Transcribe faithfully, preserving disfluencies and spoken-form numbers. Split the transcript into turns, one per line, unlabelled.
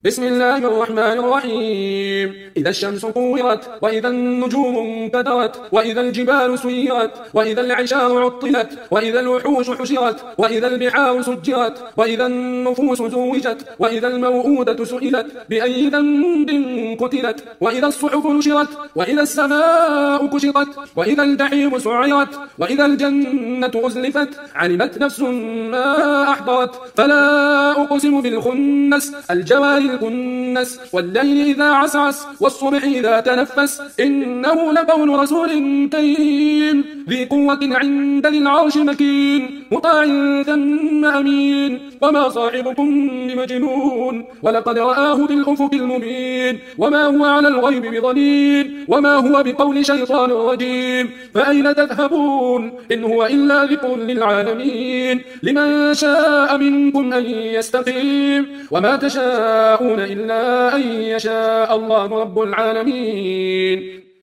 بسم الله الرحمن الرحيم. إذا الشمس كورت، وإذا النجوم انكدرت، وإذا الجبال سيرت، وإذا العشار عطلت، وإذا الوحوش حشرت، وإذا البحار سجرت، وإذا النفوس زوجت، وإذا الموءودة سئلت بأي ذنب قتلت، وإذا الصحف نشرت، وإذا السماء كشطت، وإذا الجحيم سعرت، وإذا الجنة أزلفت، علمت نفس ما أحضرت. فلا أقسم بالخنس، الجوار الكنس، والليل إذا عسعس، والصبح إذا تنفس، إنه لقول رسول كريم ذي قوة عند ذي العرش مكين، مطاع ثم أمين. وما صاحبكم بمجنون، ولقد رآه بالأفق المبين، وما هو على الغيب بضنين، وما هو بقول شيطان رجيم. فأين تذهبون؟ إن هو إلا ذكر للعالمين، لمن شاء منكم أن يستقيم، وما تشاءون إلا أن يشاء الله رب العالمين.